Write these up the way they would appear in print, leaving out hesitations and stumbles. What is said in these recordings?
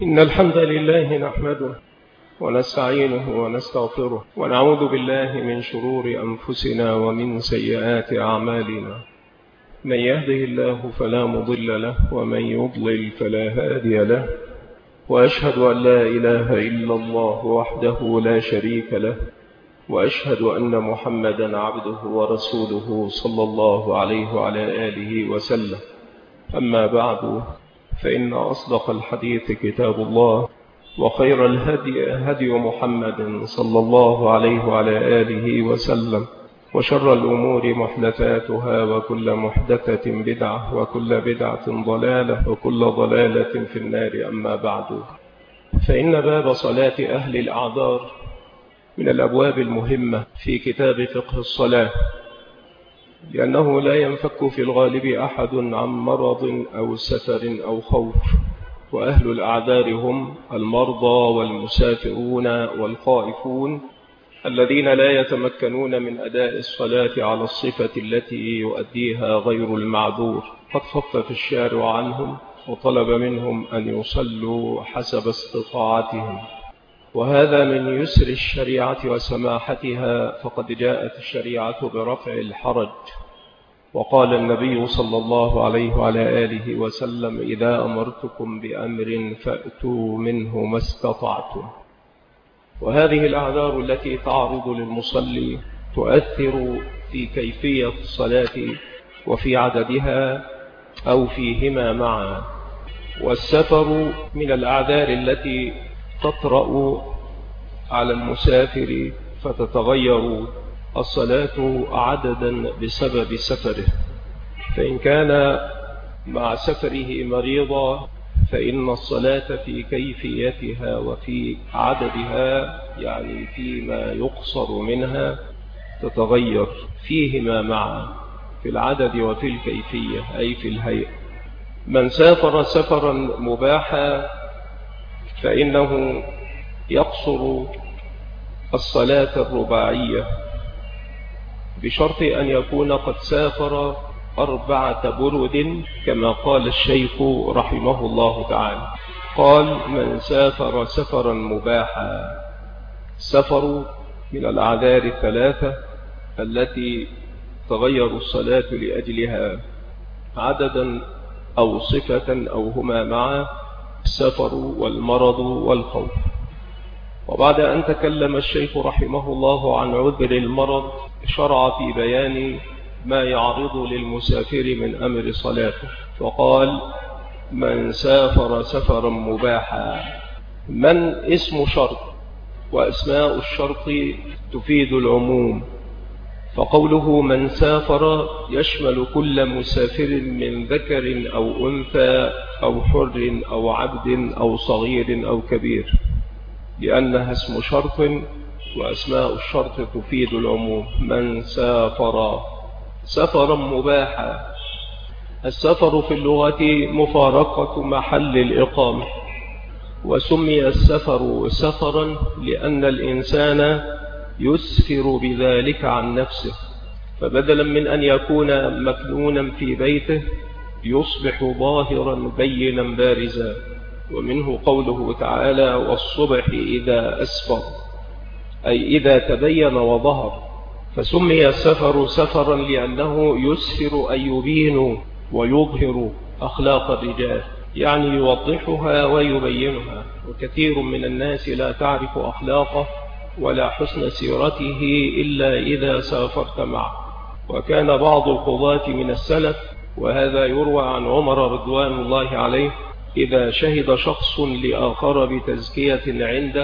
إن الحمد لله نحمده ونستعينه ونستغفره ونعوذ بالله من شرور أنفسنا ومن سيئات أعمالنا. من يهده الله فلا مضل له ومن يضلل فلا هادي له، وأشهد أن لا إله إلا الله وحده لا شريك له، وأشهد أن محمدا عبده ورسوله صلى الله عليه وعلى آله وسلم. أما بعد، فإن أصدق الحديث كتاب الله، وخير الهدي هدي محمد صلى الله عليه وعلى آله وسلم، وشر الأمور محدثاتها، وكل محدثة بدعة، وكل بدعة ضلالة، وكل ضلالة في النار. أما بعد، فإن باب صلاة أهل الأعذار من الأبواب المهمة في كتاب فقه الصلاة، لأنه لا ينفك في الغالب أحد عن مرض أو سفر أو خوف، وأهل الأعذار هم المرضى والمسافرون والخائفون الذين لا يتمكنون من أداء الصلاة على الصفة التي يؤديها غير المعذور، قد خفف الشارع عنهم وطلب منهم أن يصلوا حسب استطاعتهم، وهذا من يسر الشريعة وسماحتها، فقد جاءت الشريعة برفع الحرج. وقال النبي صلى الله عليه وعلى آله وسلم: إذا أمرتكم بأمر فأتوا منه ما استطعتم. وهذه الأعذار التي تعرض للمصلي تؤثر في كيفية الصلاة وفي عددها أو فيهما معا. والسفر من الأعذار التي تطرأ على المسافر فتتغير الصلاة عددا بسبب سفره، فإن كان مع سفره مريضا فإن الصلاة في كيفيتها وفي عددها، يعني فيما يقصر منها، تتغير فيهما معا، في العدد وفي الكيفية، أي في الهيئة. من سافر سفرا مباحا فإنه يقصر الصلاة الرباعية بشرط أن يكون قد سافر 4 برد، كما قال الشيخ رحمه الله تعالى. قال: من سافر سفرا مباحا. السفر من الأعذار الثلاثة التي تغير الصلاة لأجلها عددا أو صفة أو هما معا: السفر والمرض والخوف. وبعد أن تكلم الشيخ رحمه الله عن عذر المرض، شرع في بيان ما يعرض للمسافر من أمر صلاته، فقال: من سافر سفرا مباحا. من اسم شرط، وأسماء الشرط تفيد العموم، فقوله من سافر يشمل كل مسافر من ذكر أو أنثى أو حر أو عبد أو صغير أو كبير، لأنها اسم شرط، وأسماء الشرط تفيد العموم. من سافر سفرا مباحا. السفر في اللغة مفارقة محل الإقامة، وسمي السفر سفرا لأن الإنسان يسفر بذلك عن نفسه، فبدلا من أن يكون مكنونا في بيته يصبح ظاهرا بينا بارزا. ومنه قوله تعالى: والصبح إذا أسفر، أي إذا تبين وظهر. فسمي السفر سفرا لأنه يسفر، أي يبين ويظهر أخلاق الرجال، يعني يوضحها ويبينها. وكثير من الناس لا تعرف أخلاقه ولا حسن سيرته إلا إذا سافرت معه. وكان بعض القضاة من السلف، وهذا يروى عن عمر رضوان الله عليه، إذا شهد شخص لآخر بتزكية عنده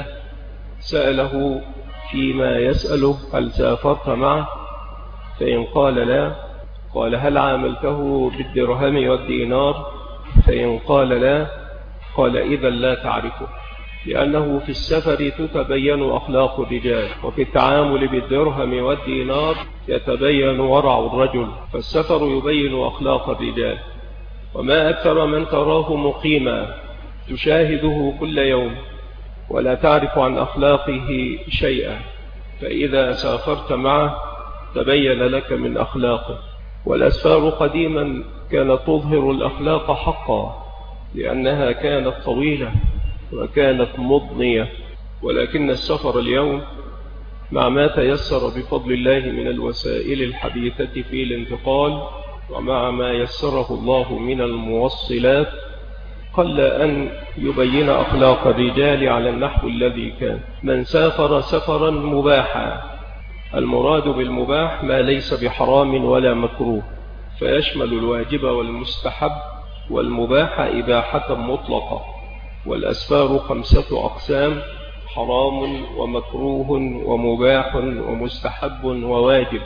سأله فيما يسأله: هل سافرت معه؟ فإن قال لا، قال: هل عاملته بالدرهم والدينار؟ فإن قال لا، قال: إذا لا تعرفه، لأنه في السفر تتبين أخلاق الرجال، وفي التعامل بالدرهم والدينار يتبين ورع الرجل، فالسفر يبين أخلاق الرجال. وما أكثر من تراه مقيما تشاهده كل يوم ولا تعرف عن أخلاقه شيئا، فإذا سافرت معه تبين لك من أخلاقه. والأسفار قديما كانت تظهر الأخلاق حقا، لأنها كانت طويلة، وكانت مضنية، ولكن السفر اليوم مع ما تيسر بفضل الله من الوسائل الحديثة في الانتقال، ومع ما يسره الله من الموصلات، قل أن يبين أخلاق الرجال على النحو الذي كان. من سافر سفرا مباحا، المراد بالمباح ما ليس بحرام ولا مكروه، فيشمل الواجب والمستحب والمباح إباحة مطلقة. والأسفار 5 أقسام: حرام ومكروه ومباح ومستحب وواجب.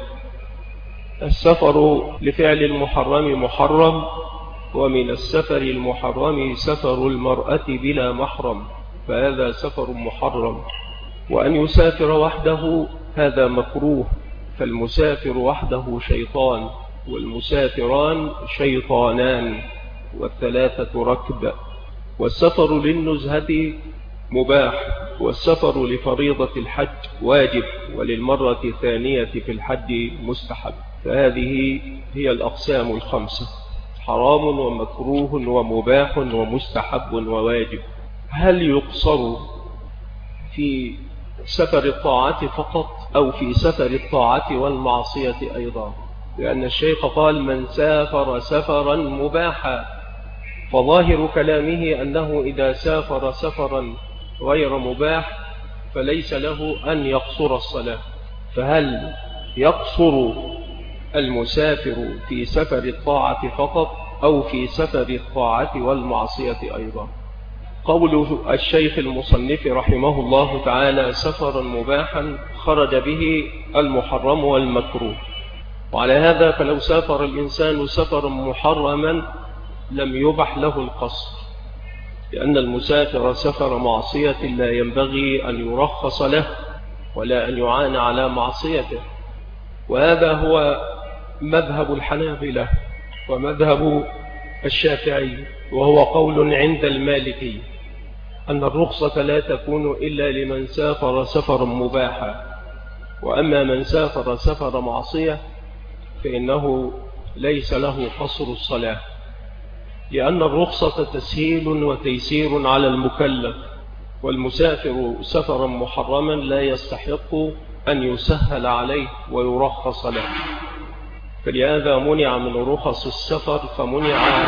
السفر لفعل المحرم محرم، ومن السفر المحرم سفر المرأة بلا محرم، فهذا سفر محرم. وأن يسافر وحده هذا مكروه، فالمسافر وحده شيطان، والمسافران شيطانان، والثلاثة ركب. والسفر للنزهة مباح، والسفر لفريضة الحج واجب، وللمرة الثانية في الحج مستحب. فهذه هي الأقسام 5: حرام ومكروه ومباح ومستحب وواجب. هل يقصر في سفر الطاعة فقط أو في سفر الطاعة والمعصية أيضا؟ لأن الشيخ قال: من سافر سفرا مباحا، فظاهر كلامه أنه إذا سافر سفرا غير مباح فليس له أن يقصر الصلاة. فهل يقصر المسافر في سفر الطاعة فقط أو في سفر الطاعة والمعصية أيضا؟ قول الشيخ المصنف رحمه الله تعالى: سفرا مباحا خرج به المحرم والمكروه. وعلى هذا فلو سافر الإنسان سفرا محرما لم يبح له القصر، لأن المسافر سفر معصية لا ينبغي أن يرخص له ولا أن يعان على معصيته. وهذا هو مذهب الحنابلة ومذهب الشافعي، وهو قول عند المالكي أن الرخصة لا تكون إلا لمن سافر سفرا مباحا. وأما من سافر سفر معصية فإنه ليس له قصر الصلاة، لأن الرخصة تسهيل وتيسير على المكلف، والمسافر سفرا محرما لا يستحق أن يسهل عليه ويرخص له. فلهذا منع من رخص السفر، فمنع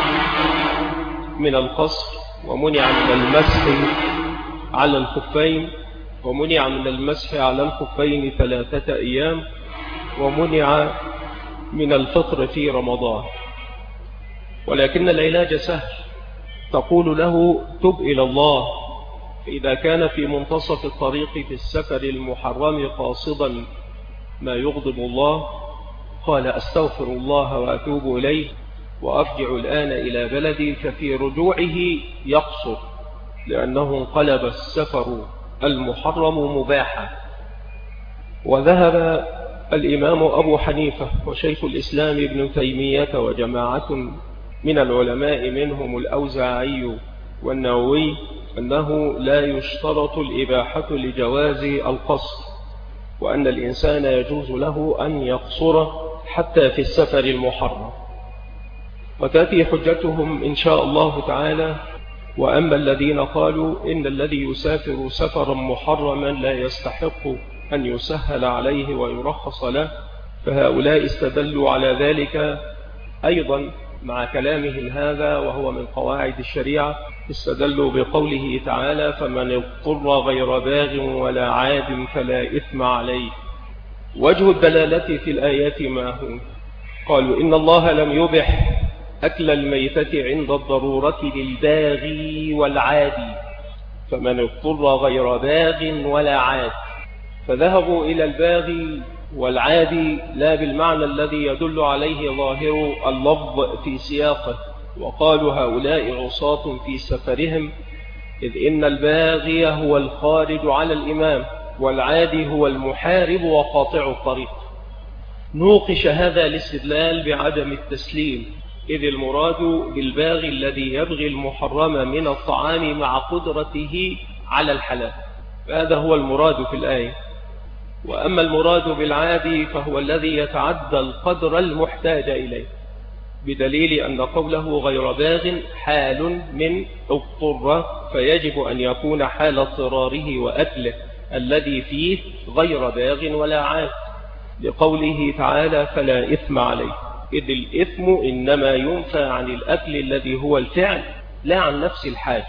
من القصر، ومنع من المسح على الخفين، ومنع من المسح على الخفين 3 أيام، ومنع من الفطر في رمضان. ولكن العلاج سهل، تقول له: تب إلى الله. فإذا كان في منتصف الطريق في السفر المحرم قاصدا ما يغضب الله، قال: أستغفر الله وأتوب إليه وأرجع الآن إلى بلدي، ففي رجوعه يقصر، لأنه انقلب السفر المحرم مباحا. وذهب الإمام أبو حنيفة وشيخ الإسلام ابن تيمية وجماعة من العلماء منهم الأوزاعي والنووي أنه لا يشترط الإباحة لجواز القصر، وأن الإنسان يجوز له أن يقصر حتى في السفر المحرم. وتأتي حجتهم إن شاء الله تعالى: وأما الذين قالوا إن الذي يسافر سفرا محرما لا يستحق أن يسهل عليه ويرخص له، فهؤلاء استدلوا على ذلك أيضا مع كلامهم هذا، وهو من قواعد الشريعة. استدلوا بقوله تعالى: فمن اضطر غير باغ ولا عاد فلا إثم عليه. وجه الدلالة في الآيات ما هو؟ قالوا: إن الله لم يبح أكل الميتة عند الضرورة للباغي والعادي، فمن اضطر غير باغ ولا عاد. فذهبوا إلى الباغي والعادي لا بالمعنى الذي يدل عليه ظاهر اللفظ في سياقه، وقالوا: هؤلاء عصاة في سفرهم، إذ إن الباغي هو الخارج على الإمام، والعادي هو المحارب وقاطع الطريق. نوقش هذا الاستدلال بعدم التسليم، إذ المراد بالباغي الذي يبغي المحرم من الطعام مع قدرته على الحلال، هذا هو المراد في الآية. وأما المراد بالعادي فهو الذي يتعدى القدر المحتاج إليه، بدليل أن قوله غير باغ حال من اضطر، فيجب أن يكون حال اضطراره وأكله الذي فيه غير باغ ولا عاد، لقوله تعالى فلا إثم عليه، إذ الإثم إنما ينفى عن الأكل الذي هو الفعل لا عن نفس الحاجة،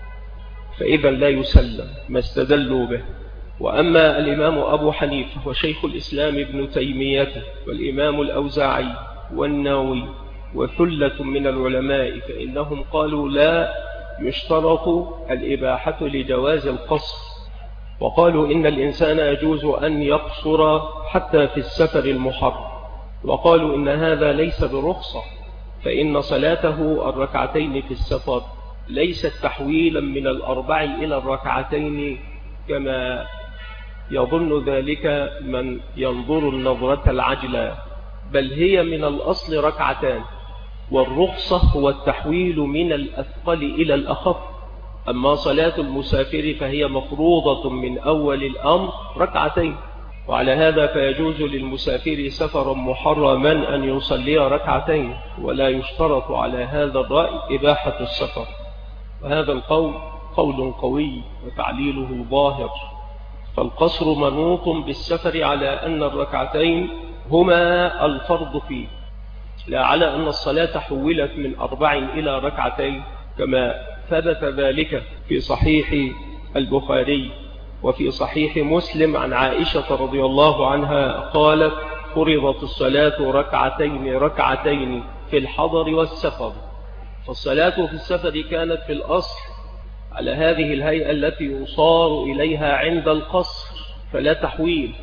فإذا لا يسلم ما استدلوا به. وأما الإمام أبو حنيفة وشيخ الإسلام ابن تيمية والإمام الأوزاعي والنووي وثلة من العلماء فإنهم قالوا لا يشترط الإباحة لجواز القصر، وقالوا إن الإنسان يجوز أن يقصر حتى في السفر المحرم، وقالوا إن هذا ليس برخصة، فإن صلاته الركعتين في السفر ليست تحويلا من الأربع إلى الركعتين كما يظن ذلك من ينظر النظرة العجلة، بل هي من الأصل ركعتان، والرخصة هو التحويل من الأثقل إلى الأخف. أما صلاة المسافر فهي مفروضة من أول الأمر ركعتين، وعلى هذا فيجوز للمسافر سفرا محرما أن يصلي ركعتين، ولا يشترط على هذا الرأي إباحة السفر. وهذا القول قول قوي وتعليله ظاهر، فالقصر منوط بالسفر على أن الركعتين هما الفرض فيه، لا على أن الصلاة حولت من 4 إلى ركعتين، كما ثبت ذلك في صحيح البخاري وفي صحيح مسلم عن عائشة رضي الله عنها قالت فرضت الصلاة ركعتين في الحضر والسفر. فالصلاة في السفر كانت في الأصل على هذه الهيئة التي يصار إليها عند القصر فلا تحويل،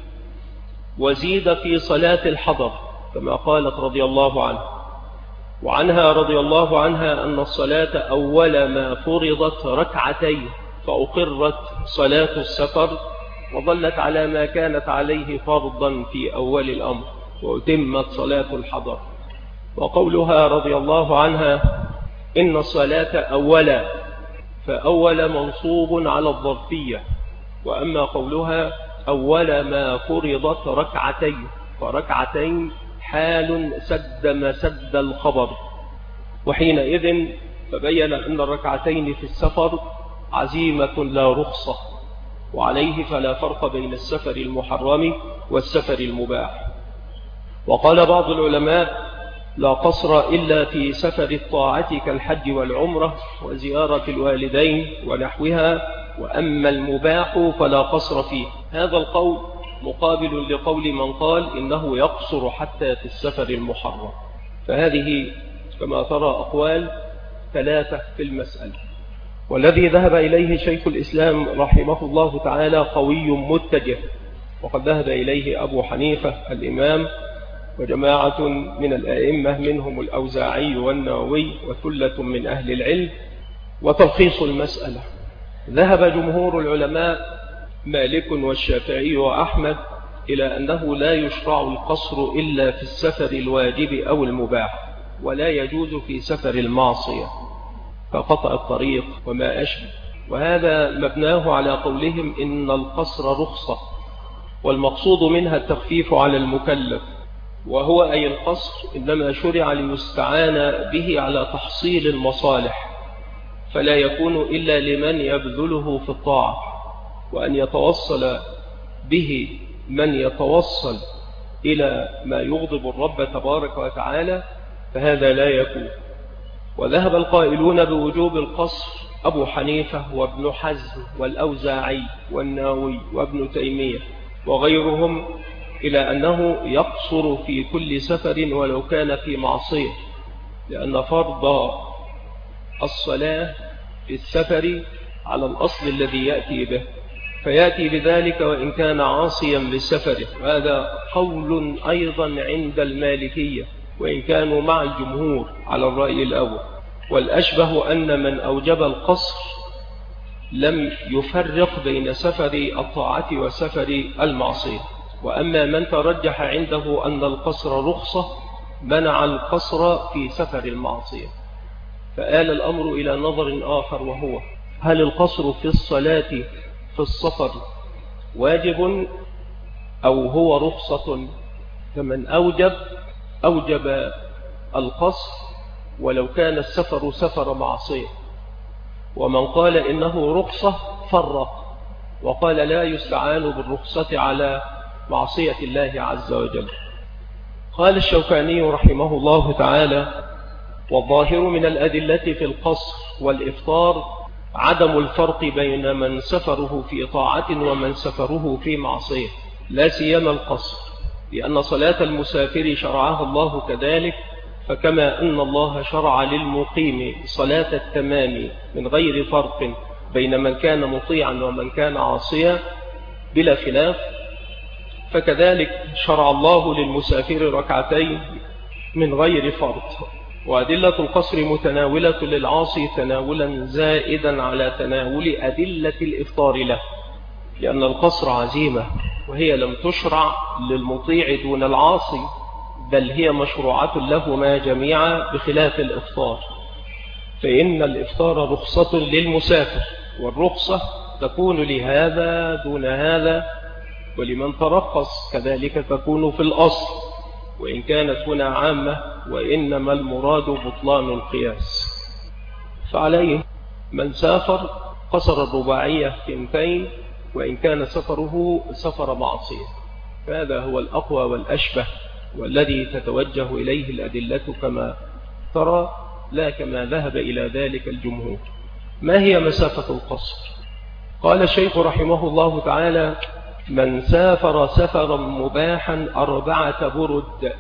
وزيد في صلاة الحضر كما قالت رضي الله عنها. وعنها رضي الله عنها أن الصلاة أول ما فرضت ركعتين، فأقرت صلاة السفر وظلت على ما كانت عليه فرضا في أول الأمر، وأتمت صلاة الحضر. وقولها رضي الله عنها إن الصلاة أولا، فأول منصوب على الظرفية، وأما قولها أول ما فرضت ركعتين، فركعتين حال سد مسد الخبر، وحينئذ فبين أن الركعتين في السفر عزيمة لا رخصة، وعليه فلا فرق بين السفر المحرم والسفر المباح. وقال بعض العلماء لا قصر إلا في سفر الطاعة كالحج والعمرة وزيارة الوالدين ونحوها، وأما المباح فلا قصر فيه. هذا القول مقابل لقول من قال إنه يقصر حتى في السفر المحرم. فهذه كما ترى أقوال 3 في المسألة، والذي ذهب إليه شيخ الإسلام رحمه الله تعالى قوي متجه، وقد ذهب إليه أبو حنيفة الإمام وجماعة من الأئمة منهم الأوزاعي والنووي وثلة من أهل العلم. وتلخيص المسألة: ذهب جمهور العلماء مالك والشافعي وأحمد إلى أنه لا يشرع القصر إلا في السفر الواجب أو المباح، ولا يجوز في سفر المعصية كقطع الطريق وما أشبه، وهذا مبناه على قولهم إن القصر رخصة، والمقصود منها التخفيف على المكلف، وهو أي القصر إنما شرع ليستعان به على تحصيل المصالح، فلا يكون إلا لمن يبذله في الطاعة، وأن يتوصل به من يتوصل إلى ما يغضب الرب تبارك وتعالى فهذا لا يكون. وذهب القائلون بوجوب القصر أبو حنيفة وابن حزم والأوزاعي والناوي وابن تيمية وغيرهم إلى أنه يقصر في كل سفر ولو كان في معصية، لأن فرض الصلاة في السفر على الأصل الذي يأتي به، فيأتي بذلك وإن كان عاصيا لسفره. وهذا قول أيضا عند المالكية وإن كانوا مع الجمهور على الرأي الأول. والأشبه أن من أوجب القصر لم يفرق بين سفر الطاعة وسفر المعصية. وأما من ترجح عنده أن القصر رخصة منع القصر في سفر المعصية. فآل الأمر إلى نظر آخر، وهو هل القصر في الصلاة في السفر واجب أو هو رخصة؟ فمن أوجب القصر ولو كان السفر سفر معصية، ومن قال إنه رخصة فرق وقال لا يستعان بالرخصة على معصية الله عز وجل. قال الشوكاني رحمه الله تعالى: والظاهر من الأدلة في القصر والإفطار عدم الفرق بين من سفره في طاعة ومن سفره في معصية، لا سيما القصر، لأن صلاة المسافر شرعها الله كذلك، فكما أن الله شرع للمقيم صلاة التمام من غير فرق بين من كان مطيعا ومن كان عاصيا بلا خلاف، فكذلك شرع الله للمسافر ركعتين من غير فرض. وأدلة القصر متناولة للعاصي تناولا زائدا على تناول أدلة الإفطار له، لأن القصر عزيمة وهي لم تشرع للمطيع دون العاصي، بل هي مشروعة لهما جميعا بخلاف الإفطار، فإن الإفطار رخصة للمسافر، والرخصة تكون لهذا دون هذا، ولمن ترخص كذلك تكون في الأصل، وإن كانت هنا عامة، وإنما المراد بطلان القياس. فعليه من سافر قصر الرباعية 2، وإن كان سفره سفر معصية، فهذا هو الأقوى والأشبه والذي تتوجه إليه الأدلة كما ترى، لا كما ذهب إلى ذلك الجمهور. ما هي مسافة القصر؟ قال الشيخ رحمه الله تعالى: من سافر سفرا مباحا 4 برد.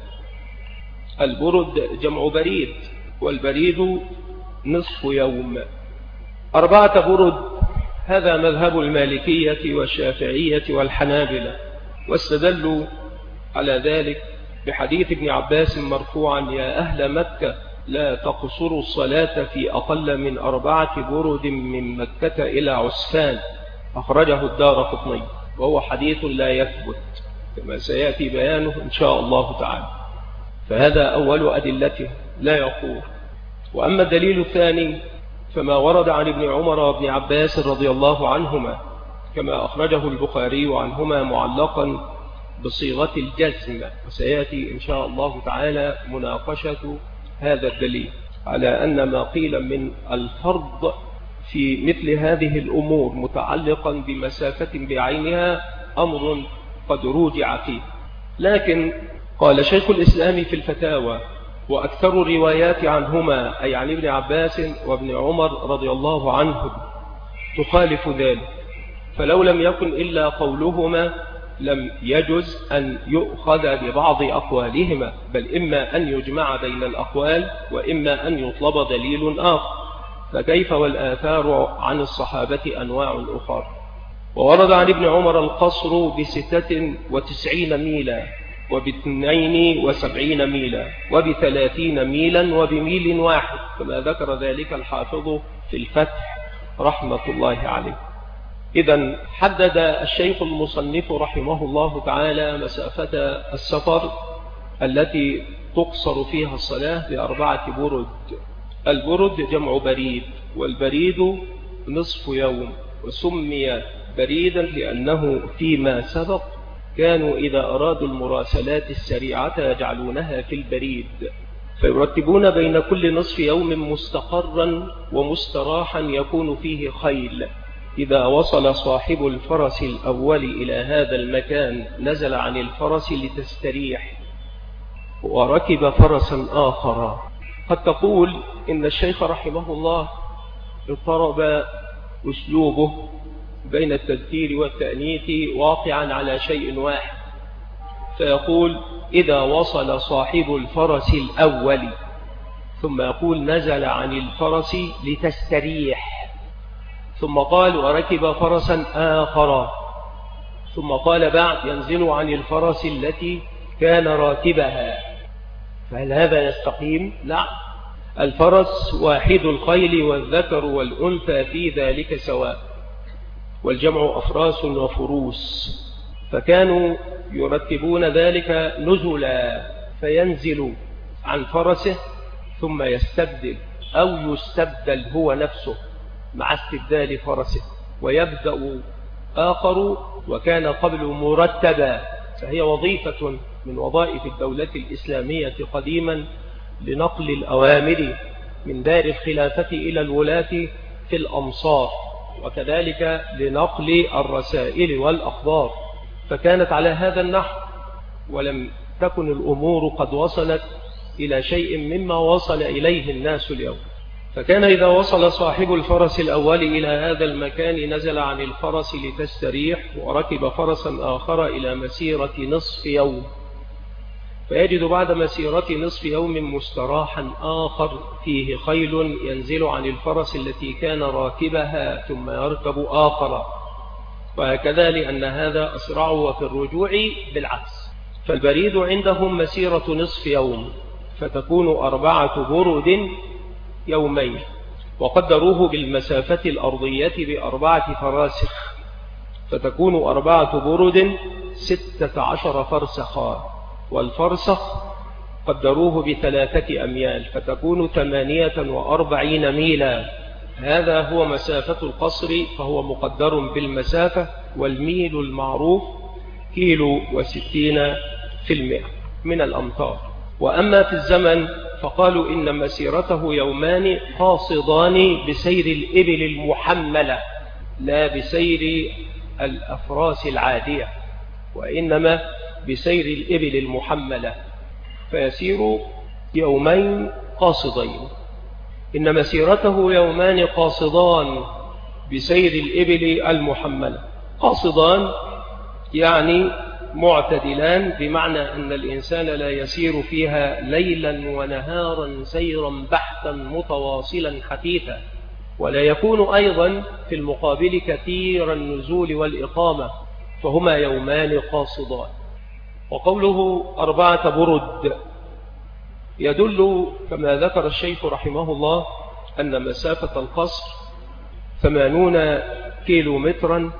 البرد جمع بريد، والبريد نصف يوم. 4 برد هذا مذهب المالكية والشافعية والحنابلة، واستدلوا على ذلك بحديث ابن عباس مرفوعا: يا أهل مكة لا تقصروا الصلاة في أقل من 4 برد من مكة إلى عسفان، أخرجه الدارقطني، وهو حديث لا يثبت كما سيأتي بيانه إن شاء الله تعالى. فهذا أول أدلته لا يقول. وأما الدليل الثاني فما ورد عن ابن عمر وابن عباس رضي الله عنهما، كما أخرجه البخاري عنهما معلقا بصيغة الجزم، وسيأتي إن شاء الله تعالى مناقشة هذا الدليل على أن ما قيل من الفرض في مثل هذه الأمور متعلقا بمسافة بعينها أمر قد روجع فيه. لكن قال شيخ الإسلام في الفتاوى: وأكثر الروايات عنهما، أي عن ابن عباس وابن عمر رضي الله عنهم، تخالف ذلك، فلو لم يكن إلا قولهما لم يجز أن يؤخذ ببعض أقوالهما، بل إما أن يجمع بين الأقوال وإما أن يطلب دليل آخر، فكيف والآثار عن الصحابة أنواع أخرى. وورد عن ابن عمر القصر ب96 ميلا وب72 ميلا وب30 ميلا وبميل واحد، كما ذكر ذلك الحافظ في الفتح رحمة الله عليه. إذن حدد الشيخ المصنف رحمه الله تعالى مسافة السفر التي تقصر فيها الصلاة ب4 برد. البرد جمع بريد، والبريد نصف يوم، وسمي بريدا لأنه فيما سبق كانوا إذا أرادوا المراسلات السريعة يجعلونها في البريد، فيرتبون بين كل نصف يوم مستقرا ومستراحا يكون فيه خيل. إذا وصل صاحب الفرس الأول إلى هذا المكان نزل عن الفرس لتستريح وركب فرسا آخر. قد تقول إن الشيخ رحمه الله اضطرب أسلوبه بين التذكير والتأنيث واقعا على شيء واحد، فيقول: إذا وصل صاحب الفرس الأول، ثم يقول: نزل عن الفرس لتستريح، ثم قال: وركب فرسا آخر، ثم قال بعد: ينزل عن الفرس التي كان راكبها. فهل هذا يستقيم؟ لا، الفرس واحد الخيل، والذكر والأنثى في ذلك سواء، والجمع أفراس وفروس، فكانوا يرتبون ذلك نزلا، فينزل عن فرسه ثم يستبدل أو يستبدل هو نفسه مع استبدال فرسه، ويبدأ آخر وكان قبل مرتبا، فهي وظيفة من وظائف الدولة الإسلامية قديما لنقل الأوامر من دار الخلافة إلى الولاة في الأمصار، وكذلك لنقل الرسائل والأخبار، فكانت على هذا النحو، ولم تكن الأمور قد وصلت إلى شيء مما وصل إليه الناس اليوم. فكان إذا وصل صاحب الفرس الأول إلى هذا المكان نزل عن الفرس لتستريح، وركب فرسا آخر إلى مسيرة نصف يوم، فيجد بعد مسيرة نصف يوم مستراحا آخر فيه خيل ينزل عن الفرس التي كان راكبها ثم يركب آخر، وهكذا لأن هذا أسرع، وفي الرجوع بالعكس. فالبريد عندهم مسيرة نصف يوم، فتكون 4 برد يومين، وقدروه بالمسافة الأرضية ب4 فراسخ، فتكون 4 برد 16 فرسخا، والفرسخ قدروه ب3 أميال، فتكون 48 ميلا. هذا هو مسافة القصر، فهو مقدر بالمسافة، والميل المعروف 1.60 كيلو من الأمتار. وأما في الزمن فقالوا إن مسيرته يومان قاصدان بسير الإبل المحملة، لا بسير الأفراس العادية، وإنما بسير الإبل المحملة، فيسير يومين قاصدين. إن مسيرته يومان قاصدان بسير الإبل المحملة. قاصدان يعني معتدلان، بمعنى أن الإنسان لا يسير فيها ليلا ونهارا سيرا بحثا متواصلا حثيثا، ولا يكون أيضا في المقابل كثير النزول والإقامة، فهما يومان قاصدان. وقوله 4 برد يدل كما ذكر الشيخ رحمه الله أن مسافة القصر 80 كيلومترا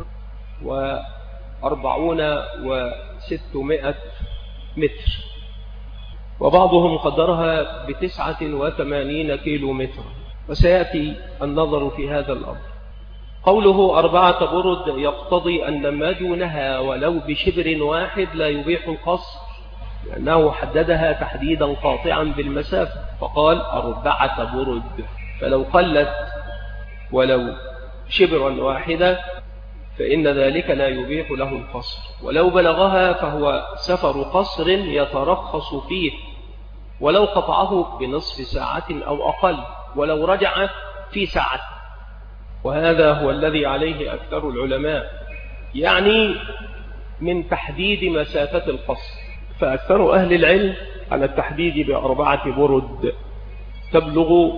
و400 متر، وبعضهم قدرها ب89 كيلومترا، وسيأتي النظر في هذا الأمر. قوله 4 برد يقتضي أن ما دونها ولو بشبر واحد لا يبيح القصر، لأنه حددها تحديدا قاطعا بالمسافة، فقال 4 برد، فلو قلت ولو شبرا واحدا فإن ذلك لا يبيح له القصر، ولو بلغها فهو سفر قصر يترخص فيه، ولو قطعه بنصف ساعة أو أقل، ولو رجع في ساعة. وهذا هو الذي عليه أكثر العلماء، يعني من تحديد مسافة القصر. فأكثر أهل العلم على التحديد ب4 برد تبلغ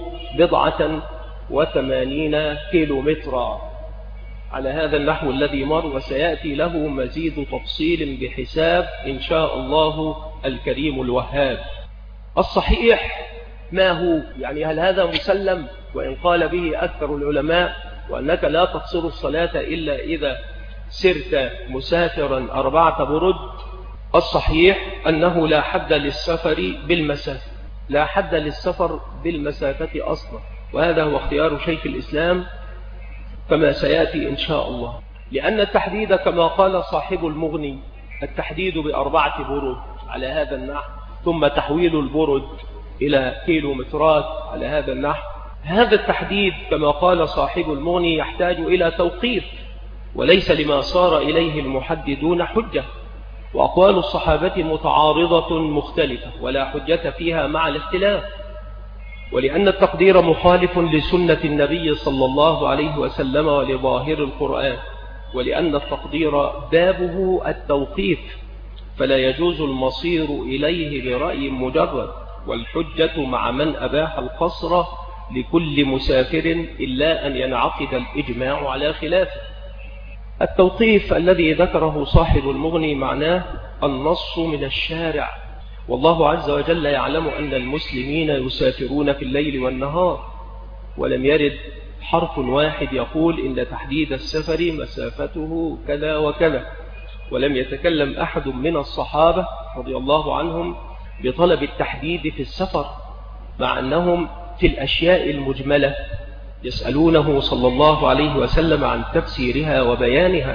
89 كيلومترا، على هذا النحو الذي مر، وسيأتي له مزيد تفصيل بحساب إن شاء الله الكريم الوهاب. الصحيح ما هو؟ يعني هل هذا مسلم وإن قال به أكثر العلماء، وأنك لا تقصر الصلاة إلا إذا سرت مسافرا 4 برد؟ الصحيح أنه لا حد للسفر بالمسافة، لا حد للسفر بالمسافة أصلا، وهذا هو اختيار شيخ الإسلام كما سيأتي إن شاء الله، لأن التحديد كما قال صاحب المغني التحديد ب4 برد على هذا النحو، ثم تحويل البرد إلى كيلومترات على هذا النحو. هذا التحديد كما قال صاحب المغني يحتاج إلى توقيف، وليس لما صار إليه المحددون حجة، وأقوال الصحابة متعارضة مختلفة ولا حجة فيها مع الاختلاف، ولأن التقدير مخالف لسنة النبي صلى الله عليه وسلم ولظاهر القرآن، ولأن التقدير بابه التوقيف، فلا يجوز المصير إليه برأي مجرد، والحجة مع من أباح القصر لكل مسافر إلا أن ينعقد الإجماع على خلافه. التوقيف الذي ذكره صاحب المغني معناه النص من الشارع، والله عز وجل يعلم أن المسلمين يسافرون في الليل والنهار، ولم يرد حرف واحد يقول إن تحديد السفر مسافته كذا وكذا، ولم يتكلم أحد من الصحابة رضي الله عنهم بطلب التحديد في السفر، مع أنهم في الأشياء المجملة يسألونه صلى الله عليه وسلم عن تفسيرها وبيانها.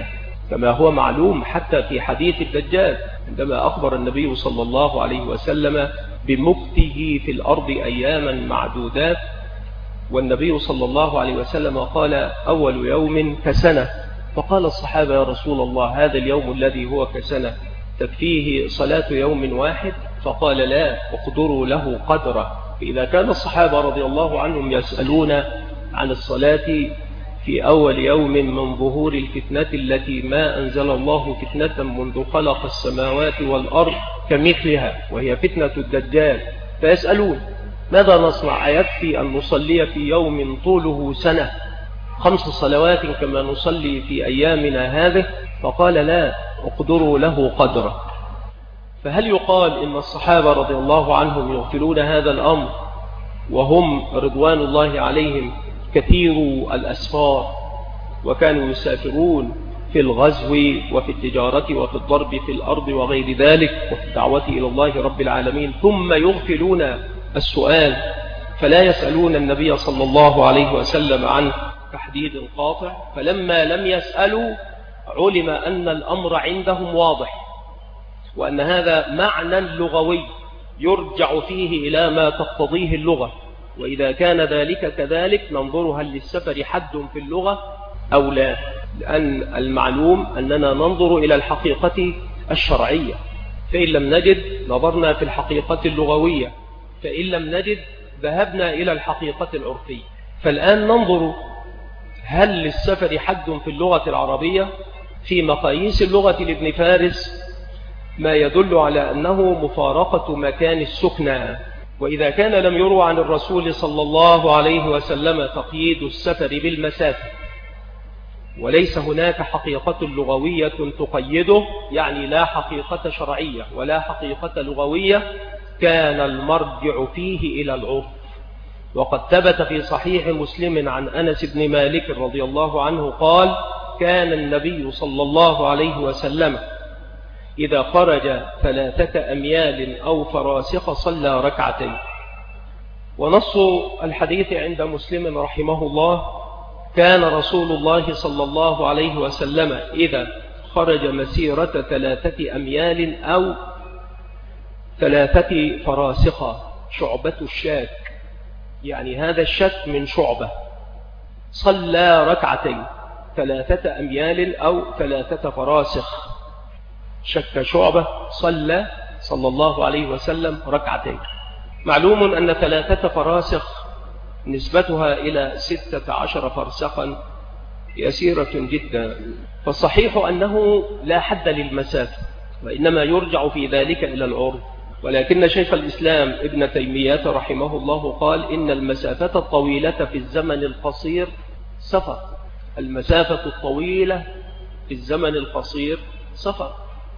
كما هو معلوم حتى في حديث الدجال عندما أخبر النبي صلى الله عليه وسلم بمكثه في الأرض أياما معدودات، والنبي صلى الله عليه وسلم قال أول يوم كسنة، فقال الصحابة يا رسول الله هذا اليوم الذي هو كسنة تكفيه صلاة يوم واحد؟ فقال لا، اقدروا له قدره. فإذا كان الصحابة رضي الله عنهم يسألون عن الصلاة في أول يوم من ظهور الفتنة التي ما أنزل الله فتنة منذ خلق السماوات والأرض كمثلها وهي فتنة الدجال، فيسألون ماذا نصنع؟ أيكفي أن نصلي في يوم طوله سنة 5 صلوات كما نصلي في أيامنا هذه؟ فقال لا، اقدروا له قدره. فهل يقال إن الصحابة رضي الله عنهم يغفلون هذا الأمر وهم رضوان الله عليهم كثير الأسفار، وكانوا يسافرون في الغزو وفي التجارة وفي الضرب في الأرض وغير ذلك وفي الدعوة إلى الله رب العالمين، ثم يغفلون السؤال فلا يسألون النبي صلى الله عليه وسلم عن تحديد قاطع؟ فلما لم يسألوا علم أن الأمر عندهم واضح، وأن هذا معنى لغوي يرجع فيه إلى ما تقتضيه اللغة، وإذا كان ذلك كذلك ننظر هل للسفر حد في اللغة أو لا، لأن المعلوم أننا ننظر إلى الحقيقة الشرعية، فإن لم نجد نظرنا في الحقيقة اللغوية، فإن لم نجد ذهبنا إلى الحقيقة العرفية. فالآن ننظر هل للسفر حد في اللغة العربية؟ في مقاييس اللغة لابن فارس ما يدل على أنه مفارقة مكان السكنى، وإذا كان لم يروى عن الرسول صلى الله عليه وسلم تقييد السفر بالمسافة وليس هناك حقيقة لغوية تقيده، يعني لا حقيقة شرعية ولا حقيقة لغوية، كان المرجع فيه إلى العرف. وقد ثبت في صحيح مسلم عن أنس بن مالك رضي الله عنه قال كان النبي صلى الله عليه وسلم إذا خرج 3 أميال أو فراسخ صلى ركعتين. ونص الحديث عند مسلم رحمه الله كان رسول الله صلى الله عليه وسلم إذا خرج مسيرة 3 أميال أو 3 فراسخ، شعبة الشاك، يعني هذا الشك من شعبة، صلى ركعتين 3 أميال أو 3 فراسخ، شك شعبة صلى الله عليه وسلم ركعتين. معلوم أن 3 فراسخ نسبتها إلى 16 فرسخا يسيرة جدا، فالصحيح أنه لا حد للمسافة، وإنما يرجع في ذلك إلى العرف. ولكن شيخ الإسلام ابن تيمية رحمه الله قال إن المسافة الطويلة في الزمن القصير سفر، المسافة الطويلة في الزمن القصير سفر،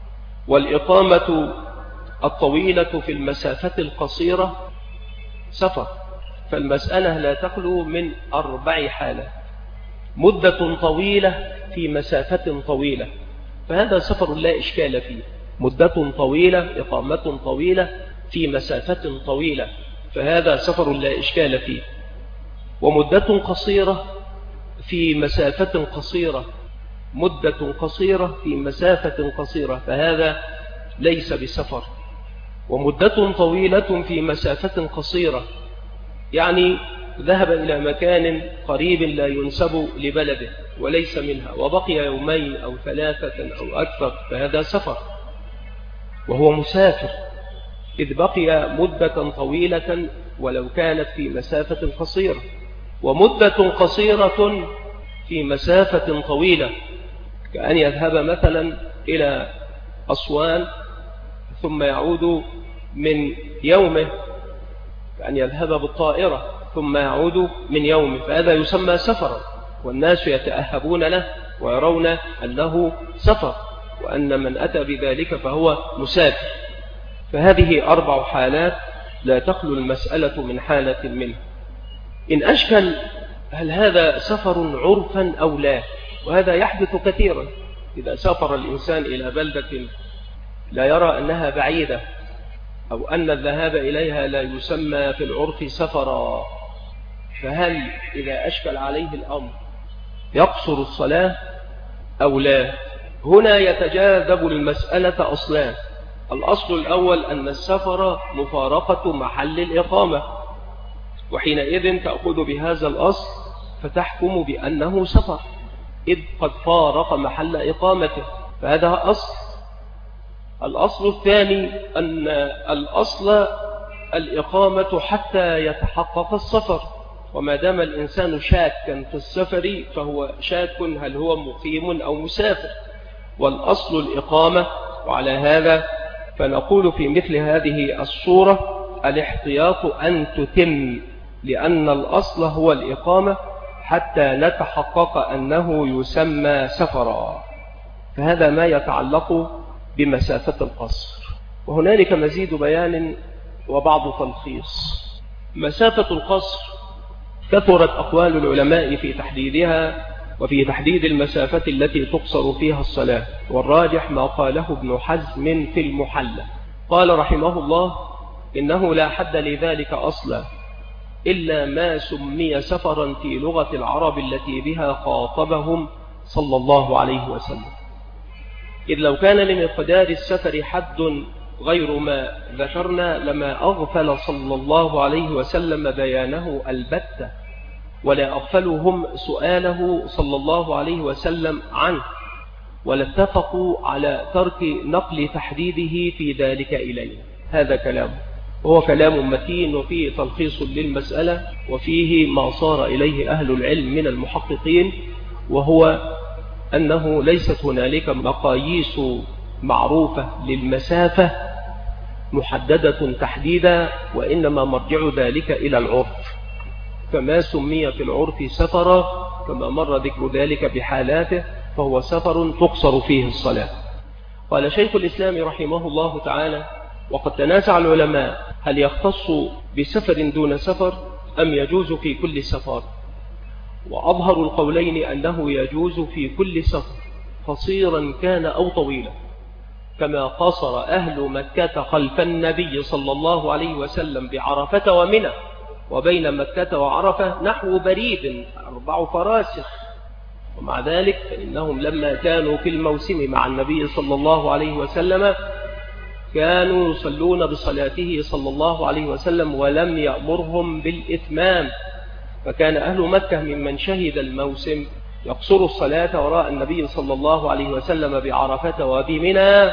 والإقامة الطويلة في المسافة القصيرة سفر. فالمسألة لا تخلو من 4 حالات: مدة طويلة في مسافة طويلة، فهذا سفر لا إشكال فيه، مدة طويلة إقامة طويلة في مسافة طويلة، فهذا سفر لا إشكال فيه. ومدة قصيرة في مسافة قصيرة، مدة قصيرة في مسافة قصيرة، فهذا ليس بسفر. ومدة طويلة في مسافة قصيرة، يعني ذهب إلى مكان قريب لا ينسب لبلده وليس منها وبقي 2 أو 3 أو أكثر، فهذا سفر وهو مسافر، إذ بقي مدة طويلة ولو كانت في مسافة قصيرة. ومدة قصيرة في مسافة طويلة كأن يذهب مثلا إلى أسوان ثم يعود من يومه، كأن يذهب بالطائرة ثم يعود من يومه، فهذا يسمى سفرا، والناس يتأهبون له ويرون أنه سفر، وأن من أتى بذلك فهو مسافر. فهذه 4 حالات لا تخلو المسألة من حالة منها. إن أشكل هل هذا سفر عرفا أو لا؟ وهذا يحدث كثيرا، إذا سافر الإنسان إلى بلدة لا يرى أنها بعيدة أو أن الذهاب إليها لا يسمى في العرف سفرا، فهل إذا أشكل عليه الأمر يقصر الصلاة أو لا؟ هنا يتجاذب المسألة أصلان. الأصل الأول أن السفر مفارقة محل الإقامة، وحينئذ تأخذ بهذا الأصل فتحكم بأنه سفر، إذ قد فارق محل إقامته، فهذا أصل. الأصل الثاني أن الأصل الإقامة حتى يتحقق السفر، وما دام الإنسان شاكا في السفر فهو شاك هل هو مقيم أو مسافر، والأصل الإقامة. وعلى هذا فنقول في مثل هذه الصورة الاحتياط أن تتم، لأن الأصل هو الإقامة حتى نتحقق أنه يسمى سفرا. فهذا ما يتعلق بمسافة القصر. وهنالك مزيد بيان وبعض تلخيص. مسافة القصر كثرت أقوال العلماء في تحديدها وفي تحديد المسافة التي تقصر فيها الصلاة، والراجح ما قاله ابن حزم في المحلى. قال رحمه الله: إنه لا حد لذلك أصلا إلا ما سمي سفرا في لغة العرب التي بها خاطبهم صلى الله عليه وسلم، إذ لو كان لمقدار السفر حد غير ما ذكرنا لما أغفل صلى الله عليه وسلم بيانه البتة، ولا أغفلهم سؤاله صلى الله عليه وسلم عنه، ولا اتفقوا على ترك نقل تحديده في ذلك إليه. هذا كلام، وهو كلام متين وفيه تلخيص للمسألة، وفيه ما صار إليه أهل العلم من المحققين، وهو أنه ليست هنالك مقاييس معروفة للمسافة محددة تحديدا، وإنما مرجع ذلك إلى العرف، فما سمي في العرف سفرا كما مر ذكر ذلك بحالاته فهو سفر تقصر فيه الصلاة. قال شيخ الإسلام رحمه الله تعالى: وقد تنازع العلماء هل يختص بسفر دون سفر أم يجوز في كل سفر، وأظهر القولين أنه يجوز في كل سفر قصيرا كان أو طويلا، كما قصر أهل مكة خلف النبي صلى الله عليه وسلم بعرفة ومنى، وبين مكة وعرفة نحو بريد 4 فراسخ، ومع ذلك فإنهم لما كانوا في الموسم مع النبي صلى الله عليه وسلم كانوا يصلون بصلاته صلى الله عليه وسلم ولم يأمرهم بالإتمام، فكان أهل مكة ممن شهد الموسم يقصر الصلاة وراء النبي صلى الله عليه وسلم بعرفة وبمنى،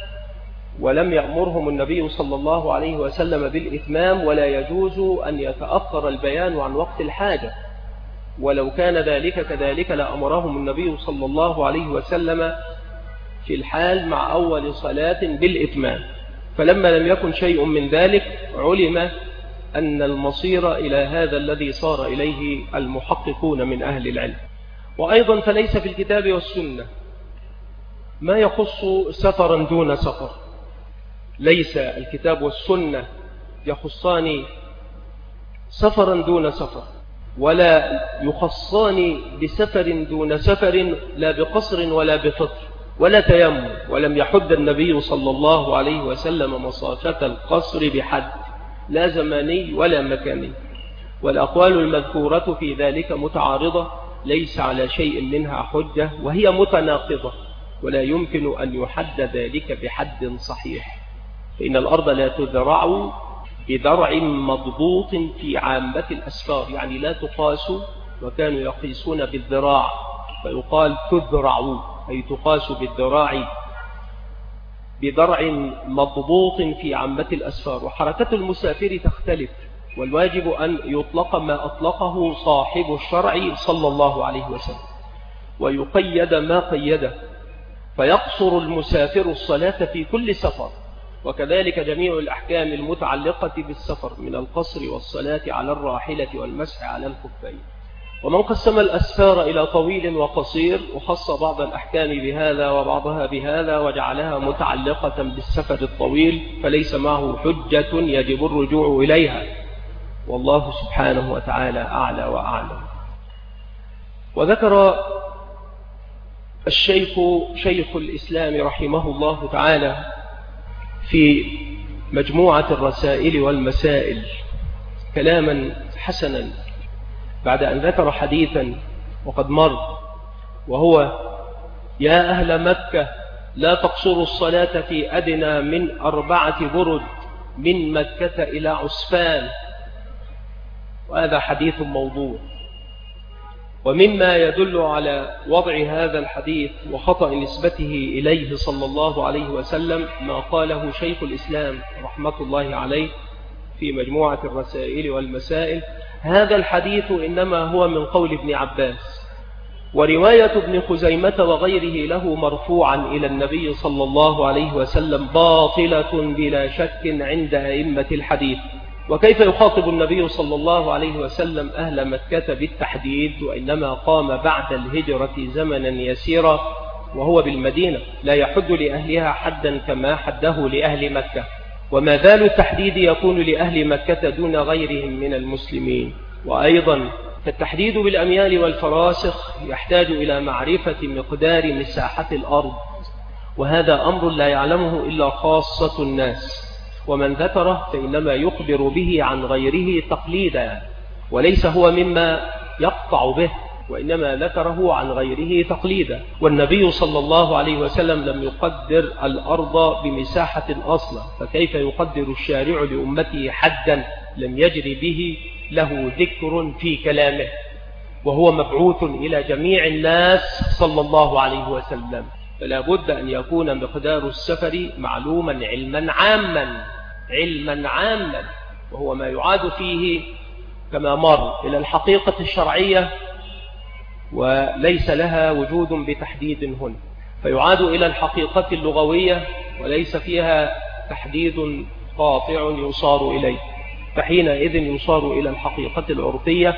ولم يأمرهم النبي صلى الله عليه وسلم بالإتمام، ولا يجوز أن يتأخر البيان عن وقت الحاجة، ولو كان ذلك كذلك لأمرهم النبي صلى الله عليه وسلم في الحال مع أول صلاة بالإتمام. فلما لم يكن شيء من ذلك علم أن المصير إلى هذا الذي صار إليه المحققون من أهل العلم. وأيضا فليس في الكتاب والسنة ما يخص سفرا دون سفر، ليس الكتاب والسنة يخصان سفرا دون سفر، ولا يخصان بسفر دون سفر، لا بقصر ولا بفطر ولا تيمم، ولم يحد النبي صلى الله عليه وسلم مسافة القصر بحد لا زماني ولا مكاني، والأقوال المذكورة في ذلك متعارضة ليس على شيء منها حجة، وهي متناقضة، ولا يمكن أن يحد ذلك بحد صحيح، فإن الأرض لا تذرع بذرع مضبوط في عامة الأسفار، يعني لا تقاس، وكانوا يقيسون بالذراع فيقال تذرع، أي تقاس بالذراع بذرع مضبوط في عامة الأسفار. وحركة المسافر تختلف، والواجب أن يطلق ما أطلقه صاحب الشرع صلى الله عليه وسلم، ويقيد ما قيده، فيقصر المسافر الصلاة في كل سفر، وكذلك جميع الأحكام المتعلقة بالسفر من القصر والصلاة على الراحلة والمسح على الخفين. ومن قسم الأسفار إلى طويل وقصير وخص بعض الأحكام بهذا وبعضها بهذا وجعلها متعلقة بالسفر الطويل فليس معه حجة يجب الرجوع إليها، والله سبحانه وتعالى أعلى وأعلم. وذكر الشيخ شيخ الإسلام رحمه الله تعالى في مجموعة الرسائل والمسائل كلاما حسنا بعد أن ذكر حديثا وقد مر، وهو يا أهل مكة لا تقصروا الصلاة في أدنى من 4 برد من مكة إلى عسفان. وهذا حديث موضوع. ومما يدل على وضع هذا الحديث وخطأ نسبته إليه صلى الله عليه وسلم ما قاله شيخ الإسلام رحمة الله عليه في مجموعة الرسائل والمسائل: هذا الحديث إنما هو من قول ابن عباس، ورواية ابن خزيمة وغيره له مرفوعا إلى النبي صلى الله عليه وسلم باطلة بلا شك عند أئمة الحديث. وكيف يخاطب النبي صلى الله عليه وسلم أهل مكة بالتحديد وإنما قام بعد الهجرة زمنا يسيرا وهو بالمدينة، لا يحد لأهلها حدا كما حده لأهل مكة، وما ذال التحديد يكون لأهل مكة دون غيرهم من المسلمين. وأيضا فالتحديد بالأميال والفراسخ يحتاج إلى معرفة مقدار مساحة الأرض، وهذا أمر لا يعلمه إلا خاصة الناس، ومن ذكره فإنما يخبر به عن غيره تقليدا، وليس هو مما يقطع به، وإنما ذكره عن غيره تقليدا. والنبي صلى الله عليه وسلم لم يقدر الأرض بمساحة أصلا، فكيف يقدر الشارع لأمته حدا لم يجري به له ذكر في كلامه، وهو مبعوث إلى جميع الناس صلى الله عليه وسلم. فلا بد أن يكون مقدار السفر معلوما علما عاما، وهو ما يعاد فيه كما مر إلى الحقيقة الشرعية وليس لها وجود بتحديد هنا، فيعاد إلى الحقيقة اللغوية وليس فيها تحديد قاطع يصار إليه، فحينئذ يصار إلى الحقيقة العرفية.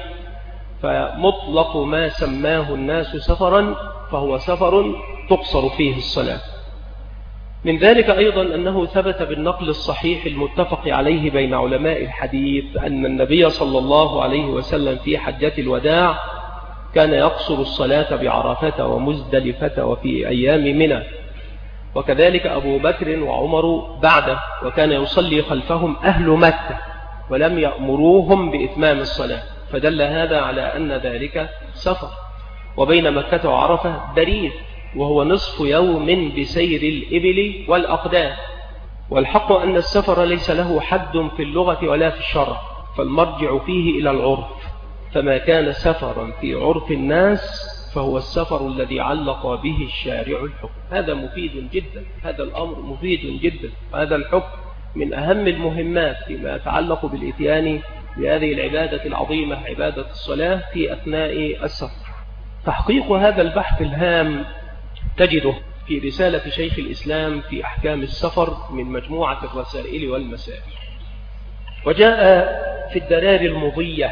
فمطلق ما سماه الناس سفرا فهو سفر تقصر فيه الصلاة. من ذلك أيضا أنه ثبت بالنقل الصحيح المتفق عليه بين علماء الحديث أن النبي صلى الله عليه وسلم في حجة الوداع كان يقصر الصلاة بعرفة ومزدلفة وفي أيام منى، وكذلك أبو بكر وعمر بعده، وكان يصلي خلفهم أهل مكة ولم يأمروهم بإتمام الصلاة، فدل هذا على أن ذلك سفر. وبين مكة وعرفة بريد، وهو نصف يوم بسير الإبل والأقدام. والحق أن السفر ليس له حد في اللغة ولا في الشرع، فالمرجع فيه إلى العرف، فما كان سفرا في عرف الناس فهو السفر الذي علق به الشارع الحكم. هذا مفيد جدا، هذا الأمر مفيد جدا، وهذا الحكم من أهم المهمات فيما يتعلق بالإتيان بهذه العبادة العظيمة عبادة الصلاة في أثناء السفر. تحقيق هذا البحث الهام تجده في رسالة شيخ الإسلام في أحكام السفر من مجموعة الرسائل والمسائل. وجاء في الدرار المضية: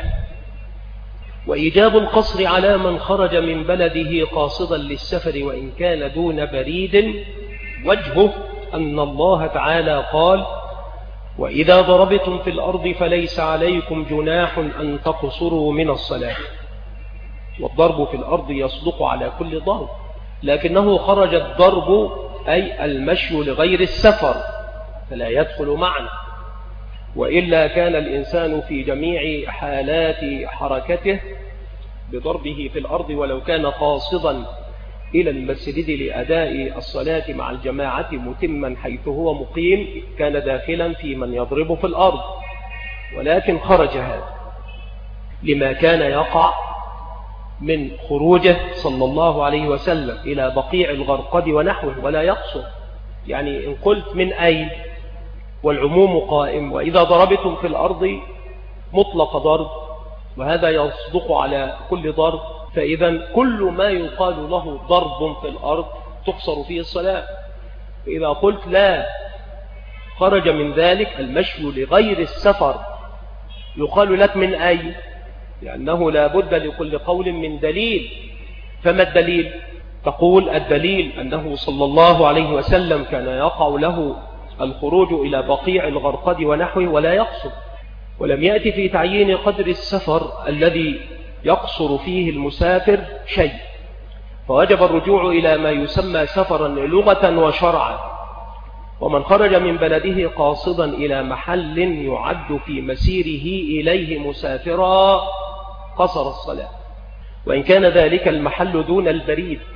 وإيجاب القصر على من خرج من بلده قاصدا للسفر وإن كان دون بريد، وجهه أن الله تعالى قال: وإذا ضربتم في الأرض فليس عليكم جناح أن تقصروا من الصلاة. والضرب في الأرض يصدق على كل ضرب، لكنه خرج الضرب أي المشي لغير السفر فلا يدخل معنا، وإلا كان الإنسان في جميع حالات حركته بضربه في الأرض ولو كان قاصدا إلى المسجد لأداء الصلاة مع الجماعة متما حيث هو مقيم كان داخلا في من يضرب في الأرض، ولكن خرج هذا لما كان يقع من خروجه صلى الله عليه وسلم إلى بقيع الغرقد ونحوه ولا يقصر. يعني إن قلت من أين والعموم قائم، وإذا ضربتم في الأرض مطلق ضرب، وهذا يصدق على كل ضرب، فإذا كل ما يقال له ضرب في الأرض تقصر فيه الصلاة. فإذا قلت لا، خرج من ذلك المشي لغير السفر، يقال لك من أي؟ لأنه لا بد لكل قول من دليل. فما الدليل؟ تقول الدليل أنه صلى الله عليه وسلم كان يقع له الخروج إلى بقيع الغرقد ونحوه ولا يقصر، ولم يأتي في تعيين قدر السفر الذي يقصر فيه المسافر شيء، فوجب الرجوع إلى ما يسمى سفرا لغة وشرعا. ومن خرج من بلده قاصدا إلى محل يعد في مسيره إليه مسافرا قصر الصلاة، وإن كان ذلك المحل دون البريد،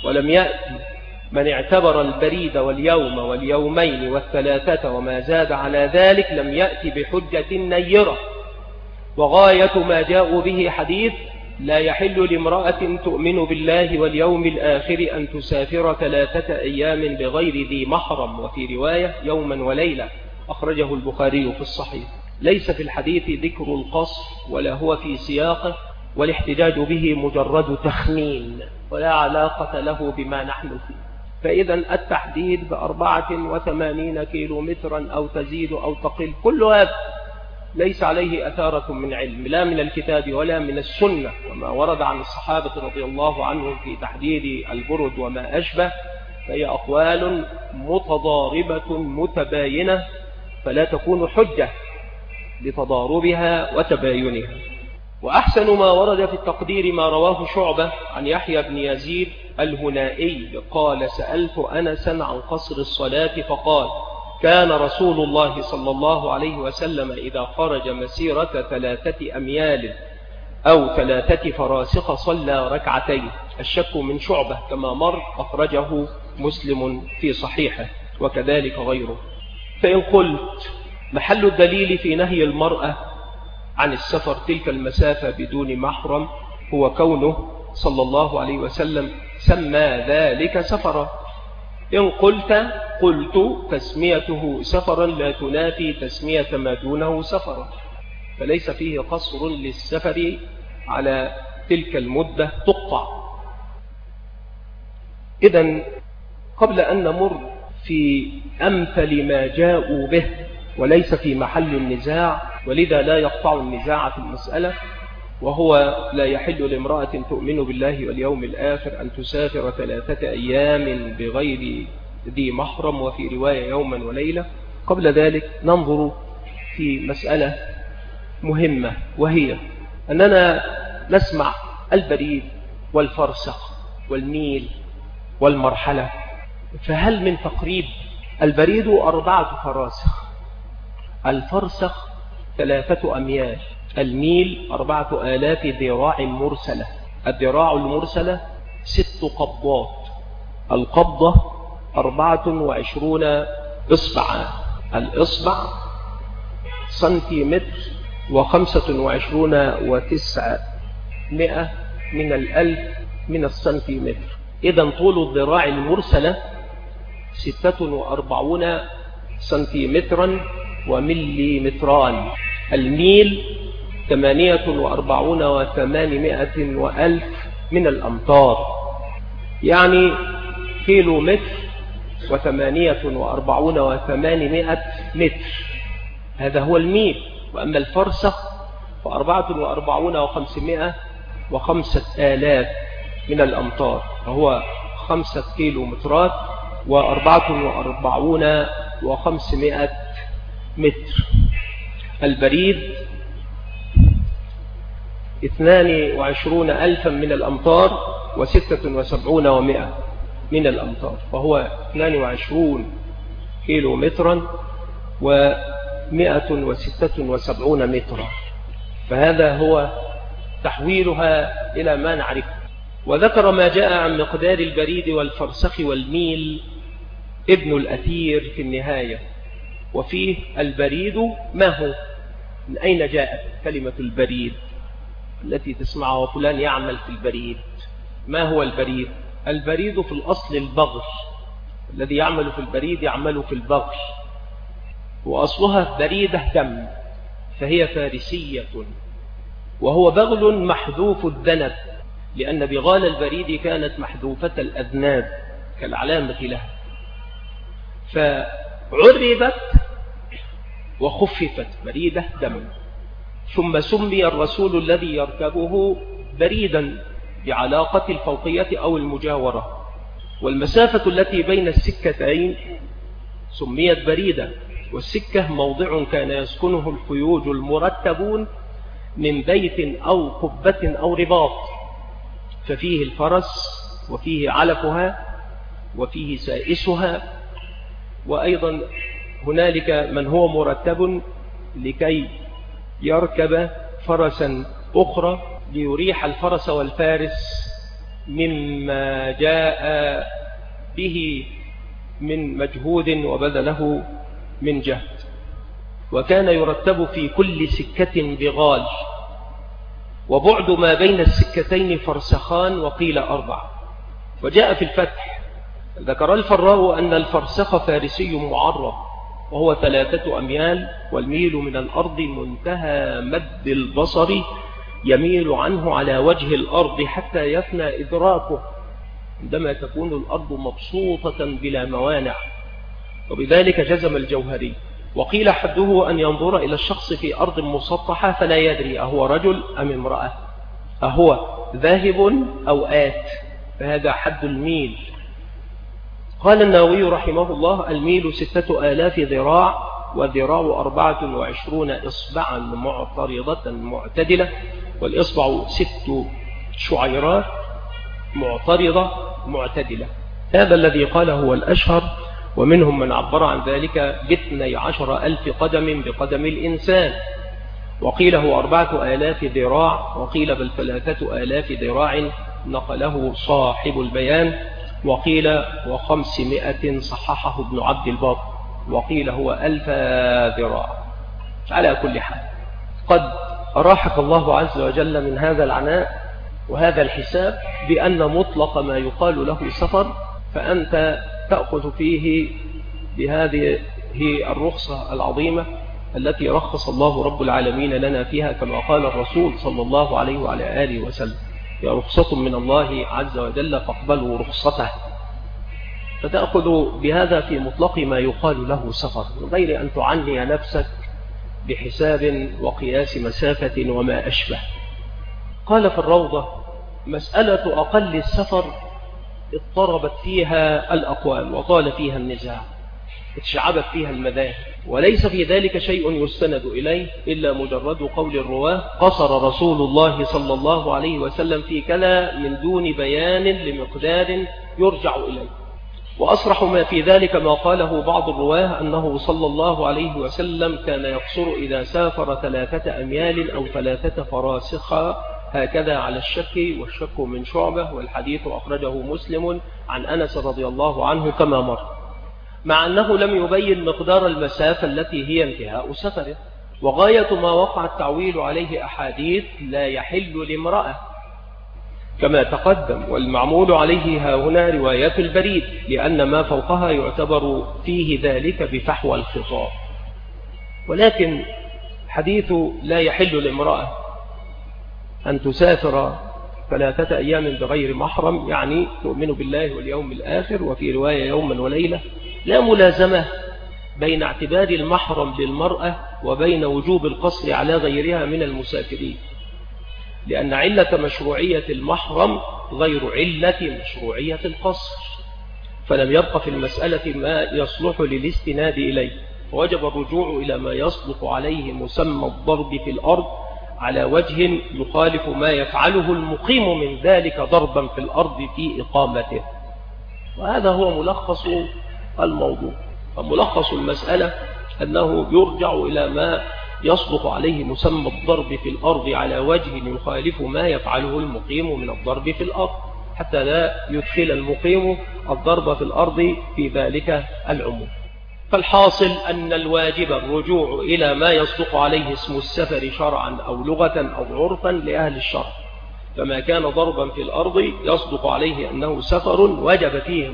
ولم يأتي من اعتبر البريد واليوم واليومين والثلاثة وما زاد على ذلك لم يأتي بحجة نيرة. وغاية ما جاءوا به حديث لا يحل لامرأة تؤمن بالله واليوم الآخر أن تسافر 3 أيام بغير ذي محرم، وفي رواية يوما وليلة، أخرجه البخاري في الصحيح. ليس في الحديث ذكر القصر ولا هو في سياقه، والاحتجاج به مجرد تخمين ولا علاقة له بما نحن فيه. فإذا التحديد ب84 كيلومترا أو تزيد أو تقل كل هذا ليس عليه أثارة من علم، لا من الكتاب ولا من السنة. وما ورد عن الصحابة رضي الله عنهم في تحديد البرد وما أشبه فهي أقوال متضاربة متباينة، فلا تكون حجة لتضاربها وتباينها. وأحسن ما ورد في التقدير ما رواه شعبة عن يحيى بن يزيد الهنائي قال: سألت أنسا عن قصر الصلاة فقال: كان رسول الله صلى الله عليه وسلم إذا خرج مسيرة 3 أميال أو 3 فراسخ صلى ركعتين. الشك من شعبة كما مر، أخرجه مسلم في صحيحه وكذلك غيره. فإن قلت محل الدليل في نهي المرأة عن السفر تلك المسافة بدون محرم هو كونه صلى الله عليه وسلم سمى ذلك سفرا. إن قلت تسميته سفرا لا تنافي تسمية ما دونه سفرا، فليس فيه قصر للسفر على تلك المدة تقطع. إذن قبل أن نمر في أمثل ما جاءوا به وليس في محل النزاع، ولذا لا يقطع النزاع في المسألة، وهو لا يحل لامرأة تؤمن بالله واليوم الآخر أن تسافر 3 أيام بغير ذي محرم، وفي رواية يوما وليلة. قبل ذلك ننظر في مسألة مهمة، وهي أننا نسمع البريد والفرسخ والميل والمرحلة، فهل من تقريب؟ البريد 4 فراسخ، الفرسخ 3 أميال، الميل 4000 ذراع مرسلة. الذراع المرسلة 6 قبضات، القبضة 24 إصبعا، الإصبع سنتيمتر و25 و900 من 1000 من السنتيمتر. إذن طول الذراع المرسلة 46 سنتيمترا ومليمتران. الميل 48 و800 وألف من الأمتار، يعني كيلو متر و48 و800 متر، هذا هو الميل. وأما الفرسخ ف44 و500 و5000 من الأمتار، وهو 5 كيلو مترات و44 و500 متر. البريد 22,000 من الأمتار و76 و100 من الأمتار، فهو 22 كيلو مترا و176 مترا. فهذا هو تحويلها إلى ما نعرفه. وذكر ما جاء عن مقدار البريد والفرسخ والميل ابن الأثير في النهاية، وفيه البريد ما هو، من أين جاءت كلمة البريد التي تسمعها وفلان يعمل في البريد؟ ما هو البريد؟ البريد في الأصل البغل، الذي يعمل في البريد يعمل في البغل، وأصلها بريدة دم، فهي فارسية، وهو بغل محذوف الذنب، لأن بغال البريد كانت محذوفة الأذناب كالعلامة لها، فعربت وخففت بريدة دم. ثم سمي الرسول الذي يركبه بريدا بعلاقة الفوقية أو المجاورة، والمسافة التي بين السكتين سميت بريدا. والسكة موضع كان يسكنه الفيوج المرتبون من بيت أو قبة أو رباط، ففيه الفرس وفيه علفها وفيه سائسها، وأيضا هنالك من هو مرتب لكي يركب فرسا أخرى ليريح الفرس والفارس مما جاء به من مجهود وبذله من جهد. وكان يرتب في كل سكة بغال، وبعد ما بين السكتين فرسخان، وقيل 4. وجاء في الفتح ذكر الفراء أن الفرسخ فارسي معرب، وهو 3 أميال، والميل من الأرض منتهى مد البصر يميل عنه على وجه الأرض حتى يفنى إدراكه عندما تكون الأرض مبسوطة بلا موانع. وبذلك جزم الجوهري. وقيل حده أن ينظر إلى الشخص في أرض مسطحة فلا يدري أهو رجل أم امرأة، أهو ذاهب أو آت، فهذا حد الميل. قال النووي رحمه الله: الميل 6000 ذراع، والذراع 24 إصبعا معترضة معتدلة، والإصبع 6 شعيرات معترضة معتدلة. هذا الذي قال هو الأشهر، ومنهم من عبر عن ذلك ب12,000 قدم بقدم الإنسان. وقيل هو 4000 ذراع، وقيل بل 3000 ذراع، نقله صاحب البيان. وقيل 500 صححه ابن عبد البر، وقيل هو 1000 ذراع. على كل حال قد أراحك الله عز وجل من هذا العناء وهذا الحساب بأن مطلق ما يقال له سفر فأنت تأخذ فيه بهذه الرخصة العظيمة التي رخص الله رب العالمين لنا فيها، كما قال الرسول صلى الله عليه وعلى آله وسلم: يا رخصة من الله عز وجل فاقبلوا رخصته. فتأخذ بهذا في مطلق ما يقال له سفر، من غير أن تعني نفسك بحساب وقياس مسافة وما أشبه. قال في الروضة: مسألة أقل السفر اضطربت فيها الأقوال وطال فيها النزاع، اتشعبت فيها المذاهب، وليس في ذلك شيء يستند إليه إلا مجرد قول الرواه: قصر رسول الله صلى الله عليه وسلم في كلا من دون بيان لمقدار يرجع إليه. وأصرح ما في ذلك ما قاله بعض الرواه أنه صلى الله عليه وسلم كان يقصر إذا سافر 3 أميال أو 3 فراسخ، هكذا على الشك، والشك من شعبة، والحديث أخرجه مسلم عن أنس رضي الله عنه كما مر، مع أنه لم يبين مقدار المسافة التي هي انتهاء سفره. وغاية ما وقع التعويل عليه أحاديث لا يحل لامرأة كما تقدم، والمعمول عليه ها هنا رواية البريد، لأن ما فوقها يعتبر فيه ذلك بفحوى الخطاب. ولكن حديث لا يحل لامرأة أن تسافر 3 أيام بغير محرم، يعني تؤمن بالله واليوم الآخر، وفي رواية يوما وليلة، لا ملازمة بين اعتبار المحرم للمرأة وبين وجوب القصر على غيرها من المسافرين، لأن علة مشروعية المحرم غير علة مشروعية القصر، فلم يبق في المسألة ما يصلح للاستناد إليه، ووجب الرجوع إلى ما يصدق عليه مسمى الضرب في الأرض على وجه يخالف ما يفعله المقيم من ذلك ضربا في الأرض في إقامته. وهذا هو ملخص الموضوع. فملخص المسألة أنه يرجع إلى ما يصدق عليه مسمى الضرب في الأرض على وجه يخالف ما يفعله المقيم من الضرب في الأرض، حتى لا يدخل المقيم الضرب في الأرض في ذلك العموم. فالحاصل أن الواجب الرجوع إلى ما يصدق عليه اسم السفر شرعا أو لغة أو عرفا لأهل الشرع، فما كان ضربا في الأرض يصدق عليه أنه سفر وجب فيه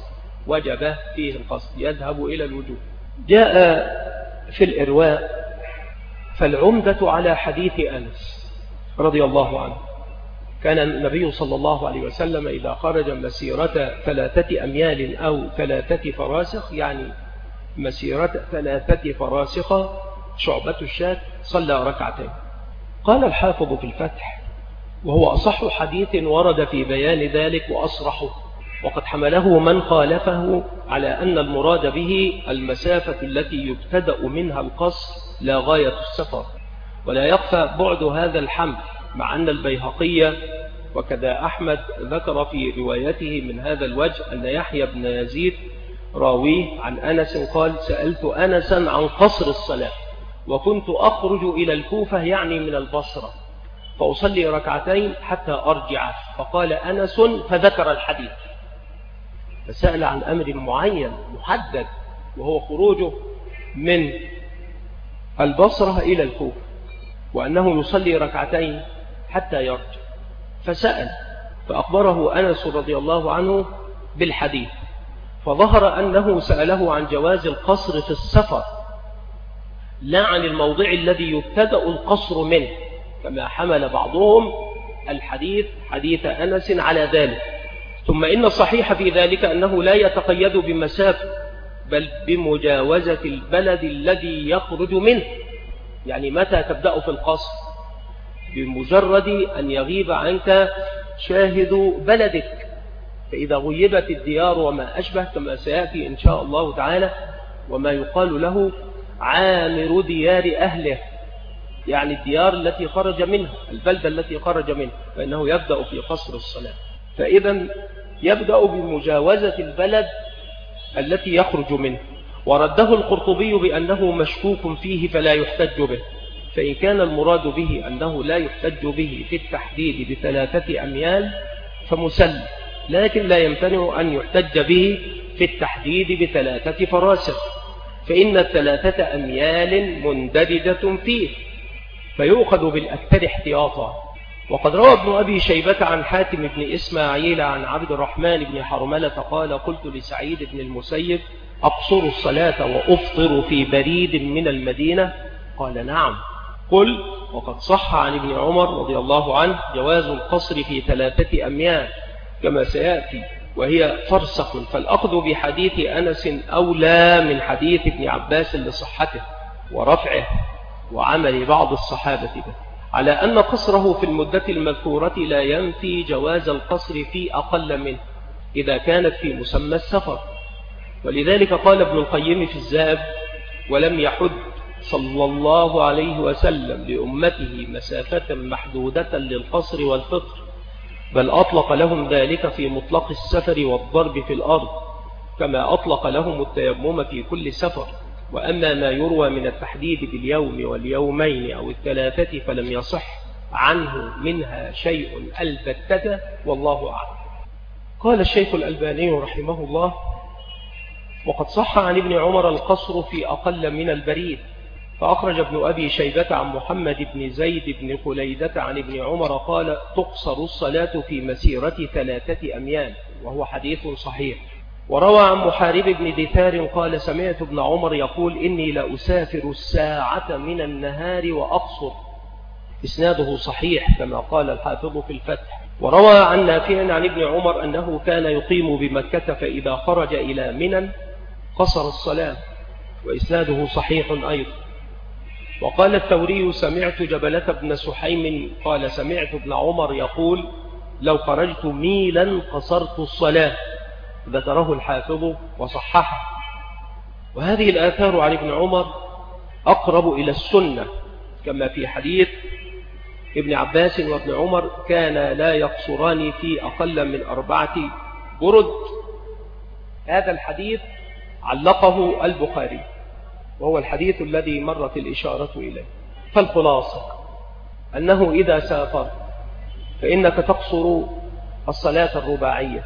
القصد يذهب إلى الوجوب. جاء في الإرواء: فالعمدة على حديث أنس رضي الله عنه، كان النبي صلى الله عليه وسلم إذا خرج مسيرة 3 أميال أو 3 فراسخ، يعني مسيرة 3 فراسخ شعبة الشاة، صلى 2 ركعتين. قال الحافظ في الفتح: وهو أصح حديث ورد في بيان ذلك وأصرحه، وقد حمله من خالفه على أن المراد به المسافة التي يبتدأ منها القصر لا غاية السفر. ولا يخفى بعد هذا الحمل، مع أن البيهقي وكذا أحمد ذكر في روايته من هذا الوجه أن يحيى بن يزيد راويه عن أنس قال: سألت أنسا عن قصر الصلاة وكنت أخرج إلى الكوفة، يعني من البصرة، فأصلي ركعتين حتى أرجع. فقال أنس فذكر الحديث، فسأل عن أمر معين محدد، وهو خروجه من البصرة إلى الكوفة، وأنه يصلي ركعتين حتى يرجع. فسأل فأخبره أنس رضي الله عنه بالحديث، فظهر أنه سأله عن جواز القصر في السفر، لا عن الموضع الذي يبتدأ القصر منه، كما حمل بعضهم الحديث حديث أنس على ذلك. ثم إن الصحيح في ذلك أنه لا يتقيد بمسافة، بل بمجاوزة البلد الذي يخرج منه. يعني متى تبدأ في القصر؟ بمجرد أن يغيب عنك شاهد بلدك، فإذا غيبت الديار وما أشبه، كما سيأتي إن شاء الله تعالى، وما يقال له عامر ديار أهله، يعني الديار التي خرج منها، البلدة التي خرج منها، فإنه يبدأ في قصر الصلاة. فإذا يبدأ بمجاوزة البلد التي يخرج منه. ورده القرطبي بأنه مشكوك فيه فلا يحتج به، فإن كان المراد به أنه لا يحتج به في التحديد ب3 أميال فمسلم، لكن لا يمتنع أن يحتج به في التحديد ب3 فراسخ، فإن 3 أميال مندرجة فيه، فيؤخذ بالأكثر احتياطا. وقد روى ابن أبي شيبة عن حاتم بن إسماعيل عن عبد الرحمن بن حرملة قال: قلت لسعيد بن المسيب: أقصر الصلاة وأفطر في بريد من المدينة؟ قال: نعم. قل: وقد صح عن ابن عمر رضي الله عنه جواز القصر في 3 أميال كما سيأتي، وهي فرسخ، فالأخذ بحديث أنس أولى من حديث ابن عباس لصحته ورفعه وعمل بعض الصحابة به، على أن قصره في المدة المذكورة لا ينفي جواز القصر في أقل منه إذا كانت في مسمى السفر. ولذلك قال ابن القيم في الزاد: ولم يحد صلى الله عليه وسلم لأمته مسافة محدودة للقصر والفطر، بل أطلق لهم ذلك في مطلق السفر والضرب في الأرض، كما أطلق لهم التيمم في كل سفر. وأما ما يروى من التحديد باليوم واليومين أو 3 فلم يصح عنه منها شيء البتة، والله أعلم. قال الشيخ الألباني رحمه الله: وقد صح عن ابن عمر القصر في أقل من البريد. فأخرج ابن أبي شيبة عن محمد بن زيد بن خليدة عن ابن عمر قال: تقصر الصلاة في مسيرة 3 أميال، وهو حديث صحيح. وروى عن محارب بن دثار قال: سمعت ابن عمر يقول: إني لأسافر الساعة من النهار وأقصر. إسناده صحيح كما قال الحافظ في الفتح. وروى عن نافع عن ابن عمر أنه كان يقيم بمكة، فإذا خرج إلى منى قصر الصلاة، وإسناده صحيح أيضا. وقال الثوري: سمعت جبلة بن سحيم قال: سمعت ابن عمر يقول: لو خرجت ميلا قصرت الصلاة. ذكره الحافظ وصححه. وهذه الآثار عن ابن عمر أقرب إلى السنة، كما في حديث ابن عباس وابن عمر كان لا يقصران في أقل من 4 برد. هذا الحديث علقه البخاري، وهو الحديث الذي مرت الإشارة إليه. فالخلاصة أنه إذا سافر فإنك تقصر الصلاة الرباعية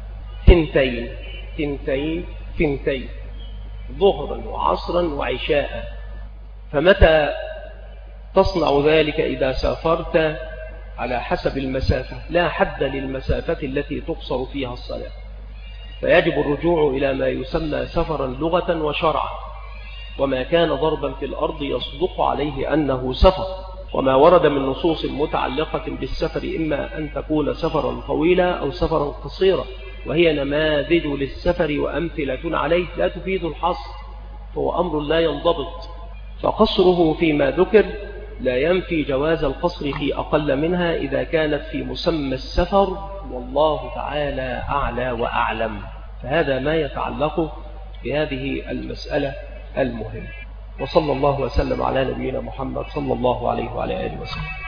2 ظهرا وعصرا وعشاء. فمتى تصنع ذلك؟ إذا سافرت على حسب المسافة، لا حد للمسافة التي تقصر فيها الصلاة، فيجب الرجوع إلى ما يسمى سفرا لغة وشرعا، وما كان ضربا في الأرض يصدق عليه أنه سفر. وما ورد من نصوص متعلقة بالسفر إما أن تكون سفرا طويلا أو سفرا قصيرا، وهي نماذج للسفر وأمثلة عليه لا تفيد الحصر، فهو أمر لا ينضبط. فقصره فيما ذكر لا ينفي جواز القصر في أقل منها إذا كانت في مسمى السفر، والله تعالى أعلى وأعلم. فهذا ما يتعلق بهذه المسألة المهمة. وصلى الله وسلم على نبينا محمد صلى الله عليه وعلى آله وسلم.